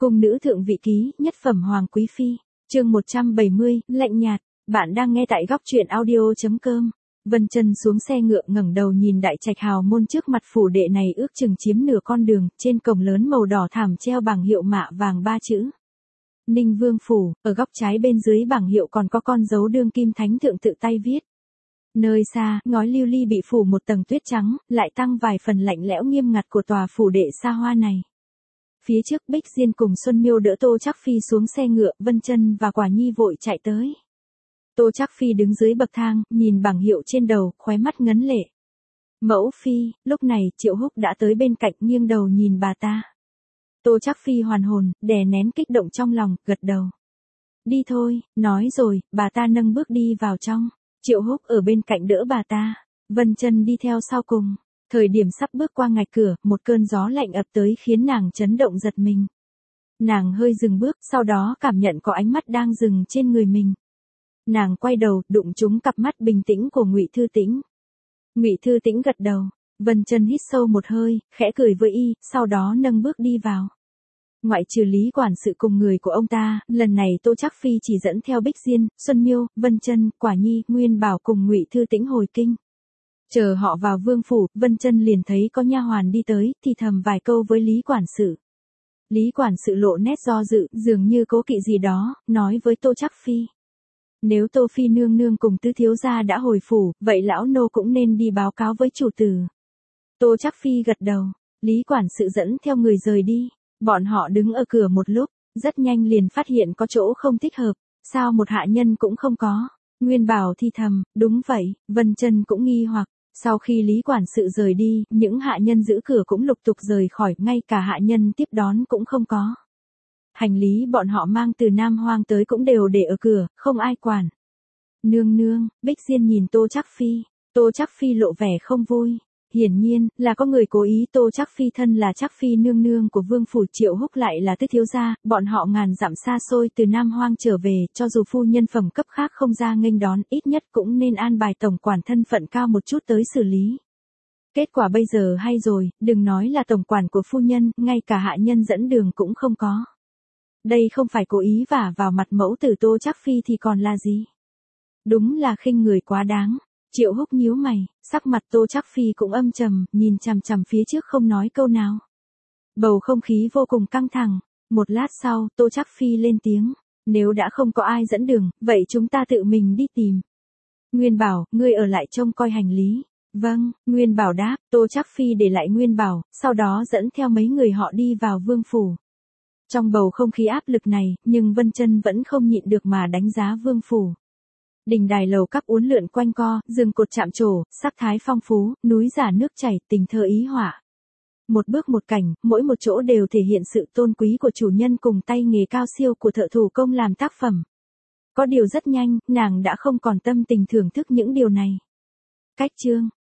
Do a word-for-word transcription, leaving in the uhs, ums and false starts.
Cung nữ thượng vị ký, nhất phẩm hoàng quý phi, chương một trăm bảy mươi, lạnh nhạt, bạn đang nghe tại góc truyện audio.com. Vân Chân xuống xe ngựa ngẩng đầu nhìn đại trạch hào môn trước mặt phủ đệ này ước chừng chiếm nửa con đường, trên cổng lớn màu đỏ thảm treo bảng hiệu mạ vàng ba chữ. Ninh Vương Phủ, ở góc trái bên dưới bảng hiệu còn có con dấu đương kim thánh thượng tự tay viết. Nơi xa, ngói lưu ly bị phủ một tầng tuyết trắng, lại tăng vài phần lạnh lẽo nghiêm ngặt của tòa phủ đệ xa hoa này. Phía trước Bích Diên cùng Xuân Miêu đỡ Tô Trác Phi xuống xe ngựa, Vân Chân và Quả Nhi vội chạy tới. Tô Trác Phi đứng dưới bậc thang, nhìn bảng hiệu trên đầu, khóe mắt ngấn lệ. Mẫu phi, lúc này Triệu Húc đã tới bên cạnh nghiêng đầu nhìn bà ta. Tô Trác Phi hoàn hồn, đè nén kích động trong lòng, gật đầu. Đi thôi, nói rồi, bà ta nâng bước đi vào trong. Triệu Húc ở bên cạnh đỡ bà ta, Vân Chân đi theo sau cùng. Thời điểm sắp bước qua ngạch cửa, một cơn gió lạnh ập tới khiến nàng chấn động giật mình. Nàng hơi dừng bước, sau đó cảm nhận có ánh mắt đang dừng trên người mình. Nàng quay đầu, đụng trúng cặp mắt bình tĩnh của Ngụy Thư Tĩnh. Ngụy Thư Tĩnh gật đầu, Vân Chân hít sâu một hơi, khẽ cười với y, sau đó nâng bước đi vào. Ngoại trừ Lý quản sự cùng người của ông ta, lần này Tô Trác Phi chỉ dẫn theo Bích Diên, Xuân Miêu, Vân Chân, Quả Nhi, Nguyên Bảo cùng Ngụy Thư Tĩnh hồi kinh. Chờ họ vào vương phủ, Vân Chân liền thấy có nha hoàn đi tới, thì thầm vài câu với Lý quản sự. Lý quản sự lộ nét do dự, dường như cố kỵ gì đó, nói với Tô Trác Phi. Nếu Tô Phi nương nương cùng tứ thiếu gia đã hồi phủ, vậy lão nô cũng nên đi báo cáo với chủ tử. Tô Trác Phi gật đầu, Lý quản sự dẫn theo người rời đi. Bọn họ đứng ở cửa một lúc, rất nhanh liền phát hiện có chỗ không thích hợp, sao một hạ nhân cũng không có. Nguyên Bảo thì thầm, đúng vậy, Vân Chân cũng nghi hoặc. Sau khi Lý quản sự rời đi, những hạ nhân giữ cửa cũng lục tục rời khỏi, ngay cả hạ nhân tiếp đón cũng không có. Hành lý bọn họ mang từ Nam Hoang tới cũng đều để ở cửa, không ai quản. Nương nương, Bích Diên nhìn Tô Trác Phi, Tô Trác Phi lộ vẻ không vui. Hiển nhiên, là có người cố ý. Tô Trác Phi thân là Trác Phi nương nương của vương phủ, Triệu Húc lại là tứ thiếu gia, bọn họ ngàn dặm xa xôi từ Nam Hoang trở về, cho dù phu nhân phẩm cấp khác không ra nghênh đón, ít nhất cũng nên an bài tổng quản thân phận cao một chút tới xử lý. Kết quả bây giờ hay rồi, đừng nói là tổng quản của phu nhân, ngay cả hạ nhân dẫn đường cũng không có. Đây không phải cố ý vả vào mặt mẫu tử Tô Trác Phi thì còn là gì? Đúng là khinh người quá đáng. Triệu Húc nhíu mày, sắc mặt Tô Trác Phi cũng âm trầm, nhìn chằm chằm phía trước không nói câu nào. Bầu không khí vô cùng căng thẳng. Một lát sau, Tô Trác Phi lên tiếng, nếu đã không có ai dẫn đường, vậy chúng ta tự mình đi tìm. Nguyên Bảo, ngươi ở lại trông coi hành lý. Vâng, Nguyên Bảo đáp. Tô Trác Phi để lại Nguyên Bảo, sau đó dẫn theo mấy người họ đi vào vương phủ. Trong bầu không khí áp lực này, nhưng Vân Chân vẫn không nhịn được mà đánh giá vương phủ. Đình đài lầu các uốn lượn quanh co, giường cột chạm trổ, sắc thái phong phú, núi giả nước chảy, tình thơ ý họa. Một bước một cảnh, mỗi một chỗ đều thể hiện sự tôn quý của chủ nhân cùng tay nghề cao siêu của thợ thủ công làm tác phẩm. Có điều rất nhanh, nàng đã không còn tâm tình thưởng thức những điều này. Cách chương